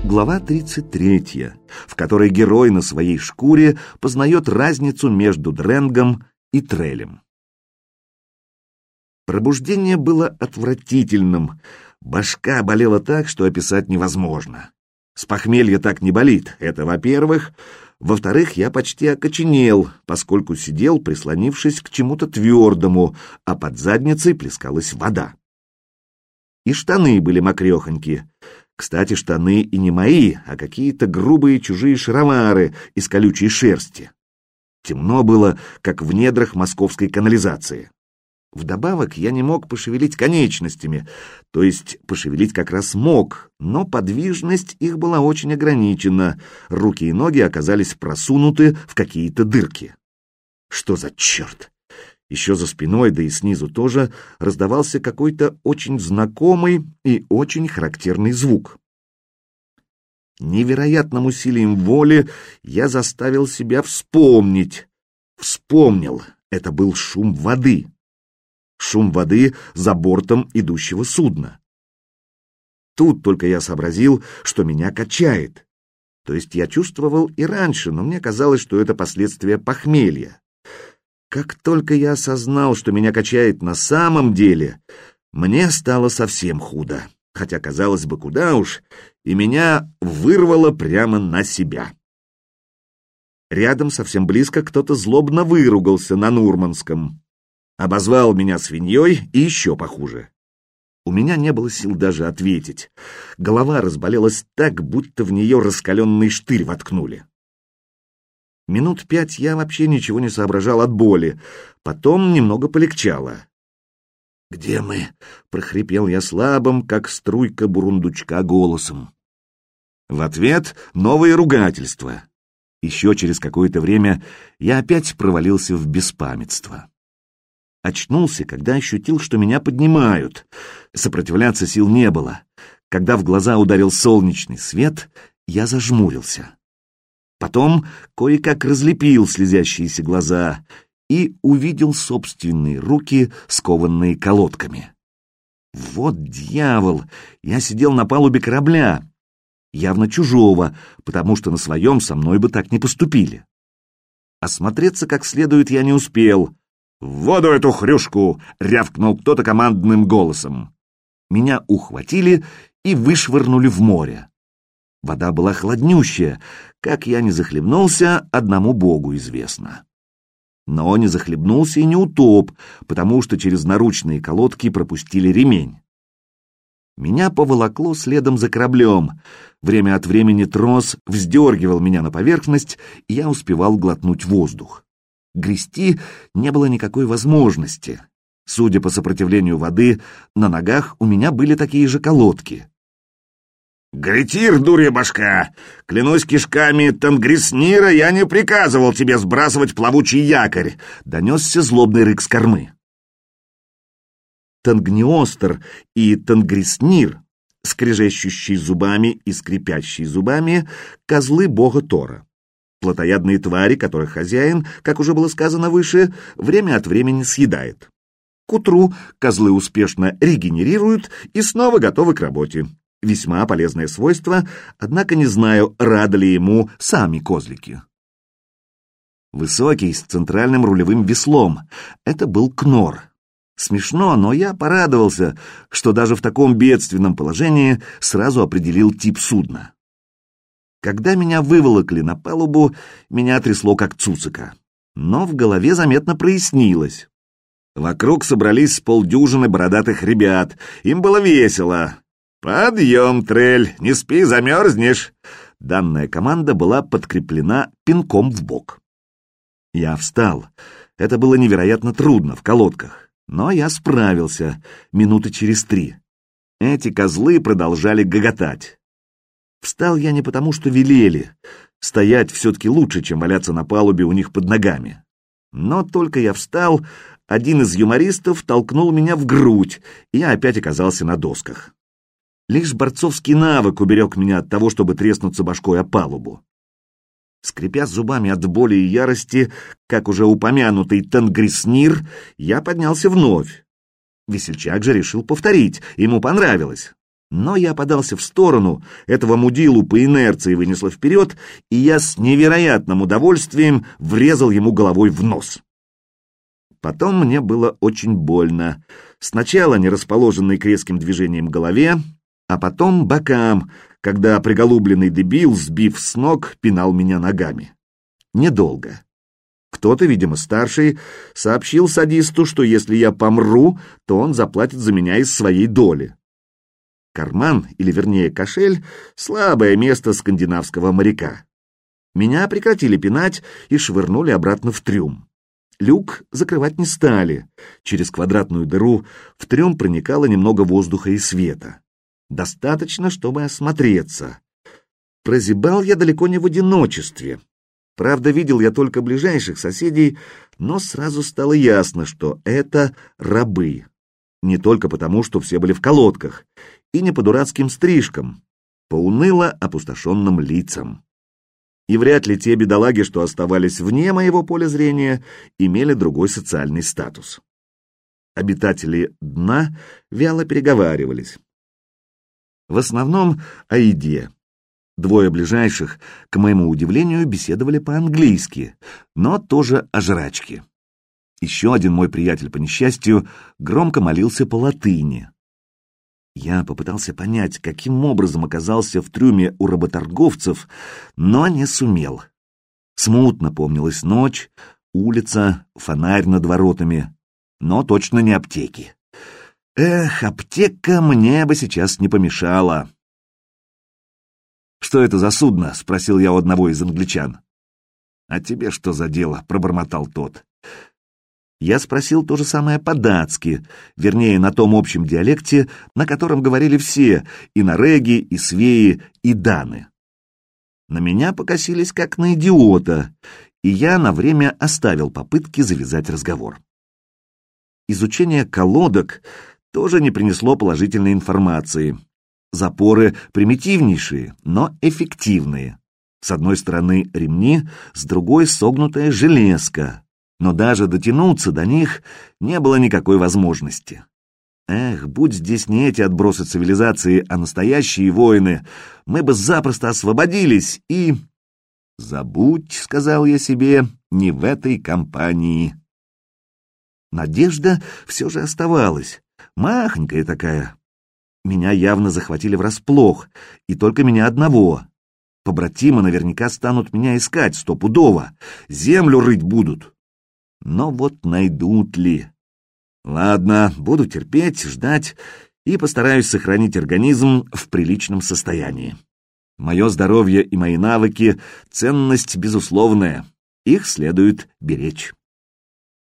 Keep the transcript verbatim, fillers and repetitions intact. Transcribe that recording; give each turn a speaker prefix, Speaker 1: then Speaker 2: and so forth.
Speaker 1: Глава тридцать третья, в которой герой на своей шкуре познает разницу между дренгом и трелем. Пробуждение было отвратительным. Башка болела так, что описать невозможно. С похмелья так не болит, это во-первых. Во-вторых, я почти окоченел, поскольку сидел, прислонившись к чему-то твердому, а под задницей плескалась вода. И штаны были мокрехонькие. Кстати, штаны и не мои, а какие-то грубые чужие шаровары из колючей шерсти. Темно было, как в недрах московской канализации. Вдобавок я не мог пошевелить конечностями, то есть пошевелить как раз мог, но подвижность их была очень ограничена, руки и ноги оказались просунуты в какие-то дырки. Что за черт? Еще за спиной, да и снизу тоже, раздавался какой-то очень знакомый и очень характерный звук. Невероятным усилием воли я заставил себя вспомнить. Вспомнил. Это был шум воды. Шум воды за бортом идущего судна. Тут только я сообразил, что меня качает. То есть я чувствовал и раньше, но мне казалось, что это последствия похмелья. Как только я осознал, что меня качает на самом деле, мне стало совсем худо, хотя, казалось бы, куда уж, и меня вырвало прямо на себя. Рядом, совсем близко, кто-то злобно выругался на нурманском, обозвал меня свиньей и еще похуже. У меня не было сил даже ответить. Голова разболелась так, будто в нее раскаленный штырь воткнули. Минут пять я вообще ничего не соображал от боли. Потом немного полегчало. «Где мы?» — прохрипел я слабым, как струйка бурундучка, голосом. В ответ новые ругательства. Еще через какое-то время я опять провалился в беспамятство. Очнулся, когда ощутил, что меня поднимают. Сопротивляться сил не было. Когда в глаза ударил солнечный свет, я зажмурился. Потом кое-как разлепил слезящиеся глаза и увидел собственные руки, скованные колодками. Вот дьявол! Я сидел на палубе корабля, явно чужого, потому что на своем со мной бы так не поступили. Осмотреться как следует я не успел. «В воду эту хрюшку!» — рявкнул кто-то командным голосом. Меня ухватили и вышвырнули в море. Вода была холоднющая, как я не захлебнулся, одному Богу известно. Но не захлебнулся и не утоп, потому что через наручные колодки пропустили ремень. Меня поволокло следом за кораблем. Время от времени трос вздергивал меня на поверхность, и я успевал глотнуть воздух. Грести не было никакой возможности. Судя по сопротивлению воды, на ногах у меня были такие же колодки. «Гретир, дурья башка! Клянусь кишками Тангриснира, я не приказывал тебе сбрасывать плавучий якорь!» — донесся злобный рык с кормы. Тангниостр и Тангриснир, скрежещущие зубами и скрипящие зубами, козлы бога Тора. Плотоядные твари, которых хозяин, как уже было сказано выше, время от времени съедает. К утру козлы успешно регенерируют и снова готовы к работе. Весьма полезное свойство, однако не знаю, рады ли ему сами козлики. Высокий, с центральным рулевым веслом. Это был Кнор. Смешно, но я порадовался, что даже в таком бедственном положении сразу определил тип судна. Когда меня выволокли на палубу, меня трясло как цуцика. Но в голове заметно прояснилось. Вокруг собрались с полдюжины бородатых ребят. Им было весело. «Подъем, трель! Не спи, замерзнешь!» Данная команда была подкреплена пинком в бок. Я встал. Это было невероятно трудно в колодках, но я справился минуты через три. Эти козлы продолжали гоготать. Встал я не потому, что велели. Стоять все-таки лучше, чем валяться на палубе у них под ногами. Но только я встал, один из юмористов толкнул меня в грудь, и я опять оказался на досках. Лишь борцовский навык уберег меня от того, чтобы треснуться башкой о палубу. Скрипя зубами от боли и ярости, как уже упомянутый Тангриснир, я поднялся вновь. Весельчак же решил повторить, ему понравилось. Но я подался в сторону, этого мудилу по инерции вынесло вперед, и я с невероятным удовольствием врезал ему головой в нос. Потом мне было очень больно. Сначала нерасположенной к резким движениям голове, а потом бокам, когда приголубленный дебил, сбив с ног, пинал меня ногами. Недолго. Кто-то, видимо, старший, сообщил садисту, что если я помру, то он заплатит за меня из своей доли. Карман, или вернее кошель, слабое место скандинавского моряка. Меня прекратили пинать и швырнули обратно в трюм. Люк закрывать не стали. Через квадратную дыру в трюм проникало немного воздуха и света. Достаточно, чтобы осмотреться. Прозябал я далеко не в одиночестве. Правда, видел я только ближайших соседей, но сразу стало ясно, что это рабы. Не только потому, что все были в колодках, и не по дурацким стрижкам, по уныло опустошенным лицам. И вряд ли те бедолаги, что оставались вне моего поля зрения, имели другой социальный статус. Обитатели дна вяло переговаривались. В основном о еде. Двое ближайших, к моему удивлению, беседовали по-английски, но тоже о жрачке. Еще один мой приятель, по несчастью, громко молился по латыни. Я попытался понять, каким образом оказался в трюме у работорговцев, но не сумел. Смутно помнилась ночь, улица, фонарь над воротами, но точно не аптеки. Эх, аптека мне бы сейчас не помешала. «Что это за судно?» — спросил я у одного из англичан. «А тебе что за дело?» — пробормотал тот. Я спросил то же самое по-датски, вернее, на том общем диалекте, на котором говорили все, и нореги, и свеи, и даны. На меня покосились как на идиота, и я на время оставил попытки завязать разговор. Изучение колодок тоже не принесло положительной информации. Запоры примитивнейшие, но эффективные. С одной стороны ремни, с другой согнутая железка. Но даже дотянуться до них не было никакой возможности. Эх, будь здесь не эти отбросы цивилизации, а настоящие воины, мы бы запросто освободились и... «Забудь», — сказал я себе, — «не в этой компании». Надежда все же оставалась, махонькая такая. Меня явно захватили врасплох, и только меня одного. Побратимы наверняка станут меня искать стопудово, землю рыть будут. Но вот найдут ли? Ладно, буду терпеть, ждать и постараюсь сохранить организм в приличном состоянии. Мое здоровье и мои навыки — ценность безусловная, их следует беречь.